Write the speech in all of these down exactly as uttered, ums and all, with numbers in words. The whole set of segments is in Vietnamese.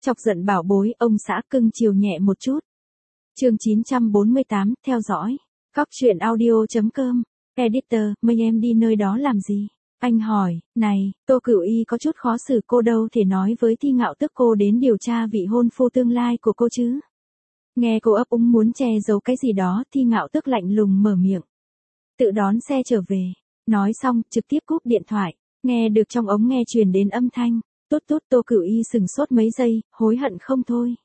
Chọc giận bảo bối, ông xã cưng chiều nhẹ một chút. Chương chín trăm bốn mươi tám, theo dõi. Cóc truyện audio.com. Editor, mấy em đi nơi đó làm gì? Anh hỏi, này, Tô Cửu Y có chút khó xử, cô đâu thể nói với Thi Ngạo Tước cô đến điều tra vị hôn phu tương lai của cô chứ. Nghe cô ấp úng muốn che giấu cái gì đó, Thi Ngạo Tước lạnh lùng mở miệng. Tự đón xe trở về. Nói xong, trực tiếp cúp điện thoại. Nghe được trong ống nghe truyền đến âm thanh. Tốt tốt, Tô Cửu Y sừng sốt mấy giây, hối hận không thôi.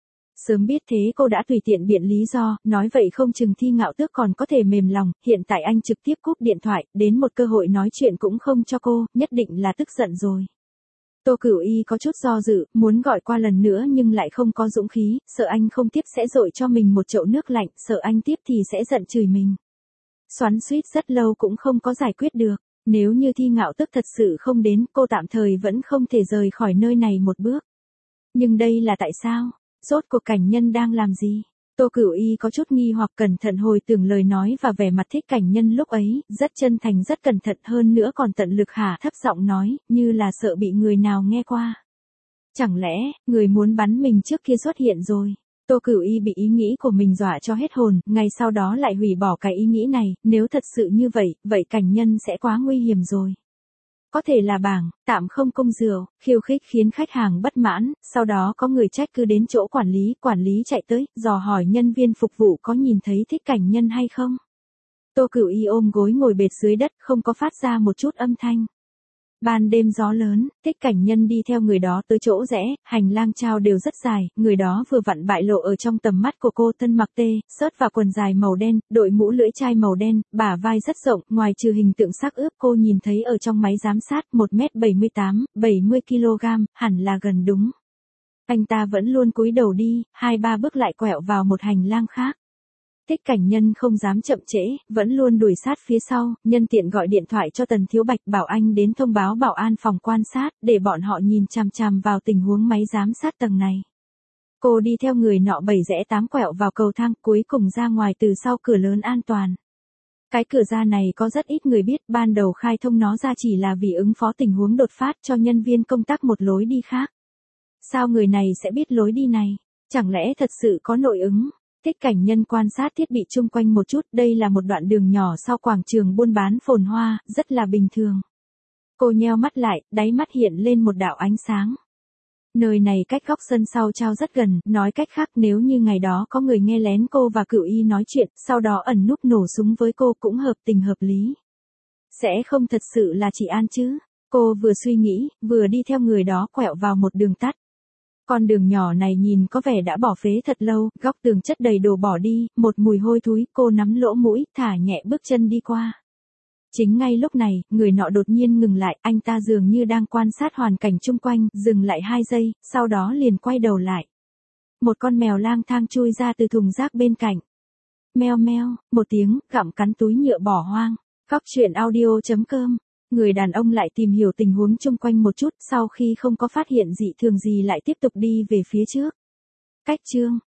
Sớm biết thế cô đã tùy tiện biện lý do, nói vậy không chừng Thi Ngạo Tước còn có thể mềm lòng, hiện tại anh trực tiếp cúp điện thoại, đến một cơ hội nói chuyện cũng không cho cô, nhất định là tức giận rồi. Tô Cửu Y có chút do dự, muốn gọi qua lần nữa nhưng lại không có dũng khí, sợ anh không tiếp sẽ dội cho mình một chậu nước lạnh, sợ anh tiếp thì sẽ giận chửi mình. Xoắn xuýt rất lâu cũng không có giải quyết được, nếu như Thi Ngạo Tước thật sự không đến, cô tạm thời vẫn không thể rời khỏi nơi này một bước. Nhưng đây là tại sao? Rốt cuộc Cảnh Nhân đang làm gì? Tô Cửu Y có chút nghi hoặc cẩn thận hồi tưởng lời nói và vẻ mặt Thích Cảnh Nhân lúc ấy, rất chân thành rất cẩn thận hơn nữa còn tận lực hạ thấp giọng nói, như là sợ bị người nào nghe qua. Chẳng lẽ, người muốn bắn mình trước kia xuất hiện rồi? Tô Cửu Y bị ý nghĩ của mình dọa cho hết hồn, ngay sau đó lại hủy bỏ cái ý nghĩ này, nếu thật sự như vậy, vậy Cảnh Nhân sẽ quá nguy hiểm rồi. Có thể là bảng, tạm không cung rượu, khiêu khích khiến khách hàng bất mãn, sau đó có người trách cứ đến chỗ quản lý, quản lý chạy tới, dò hỏi nhân viên phục vụ có nhìn thấy Thích Cảnh Nhân hay không. Tô Cửu Y ôm gối ngồi bệt dưới đất, không có phát ra một chút âm thanh. Ban đêm gió lớn, Thích Cảnh Nhân đi theo người đó tới chỗ rẽ, hành lang trao đều rất dài, người đó vừa vặn bại lộ ở trong tầm mắt của cô, thân mặc tê, sớt và quần dài màu đen, đội mũ lưỡi chai màu đen, bả vai rất rộng, ngoài trừ hình tượng xác ướp cô nhìn thấy ở trong máy giám sát một mét bảy mươi tám, bảy mươi ki lô gam, hẳn là gần đúng. Anh ta vẫn luôn cúi đầu đi, hai ba bước lại quẹo vào một hành lang khác. Thích Cảnh Nhân không dám chậm trễ, vẫn luôn đuổi sát phía sau, nhân tiện gọi điện thoại cho Tần Thiếu Bạch bảo anh đến thông báo bảo an phòng quan sát, để bọn họ nhìn chằm chằm vào tình huống máy giám sát tầng này. Cô đi theo người nọ bảy rẽ tám quẹo vào cầu thang, cuối cùng ra ngoài từ sau cửa lớn an toàn. Cái cửa ra này có rất ít người biết, ban đầu khai thông nó ra chỉ là vì ứng phó tình huống đột phát cho nhân viên công tác một lối đi khác. Sao người này sẽ biết lối đi này? Chẳng lẽ thật sự có nội ứng? Thích Cảnh Nhân quan sát thiết bị chung quanh một chút, đây là một đoạn đường nhỏ sau quảng trường buôn bán phồn hoa, rất là bình thường. Cô nheo mắt lại, đáy mắt hiện lên một đạo ánh sáng. Nơi này cách góc sân sau trao rất gần, nói cách khác nếu như ngày đó có người nghe lén cô và Cửu Y nói chuyện, sau đó ẩn núp nổ súng với cô cũng hợp tình hợp lý. Sẽ không thật sự là chị An chứ? Cô vừa suy nghĩ, vừa đi theo người đó quẹo vào một đường tắt. Con đường nhỏ này nhìn có vẻ đã bỏ phế thật lâu, góc tường chất đầy đồ bỏ đi, một mùi hôi thối, cô nắm lỗ mũi, thả nhẹ bước chân đi qua. Chính ngay lúc này, người nọ đột nhiên ngừng lại, anh ta dường như đang quan sát hoàn cảnh chung quanh, dừng lại hai giây, sau đó liền quay đầu lại. Một con mèo lang thang chui ra từ thùng rác bên cạnh. Meo meo, một tiếng, gặm cắn túi nhựa bỏ hoang. Cóc truyện audio.com. Người đàn ông lại tìm hiểu tình huống chung quanh một chút, sau khi không có phát hiện dị thường gì lại tiếp tục đi về phía trước. Cách chương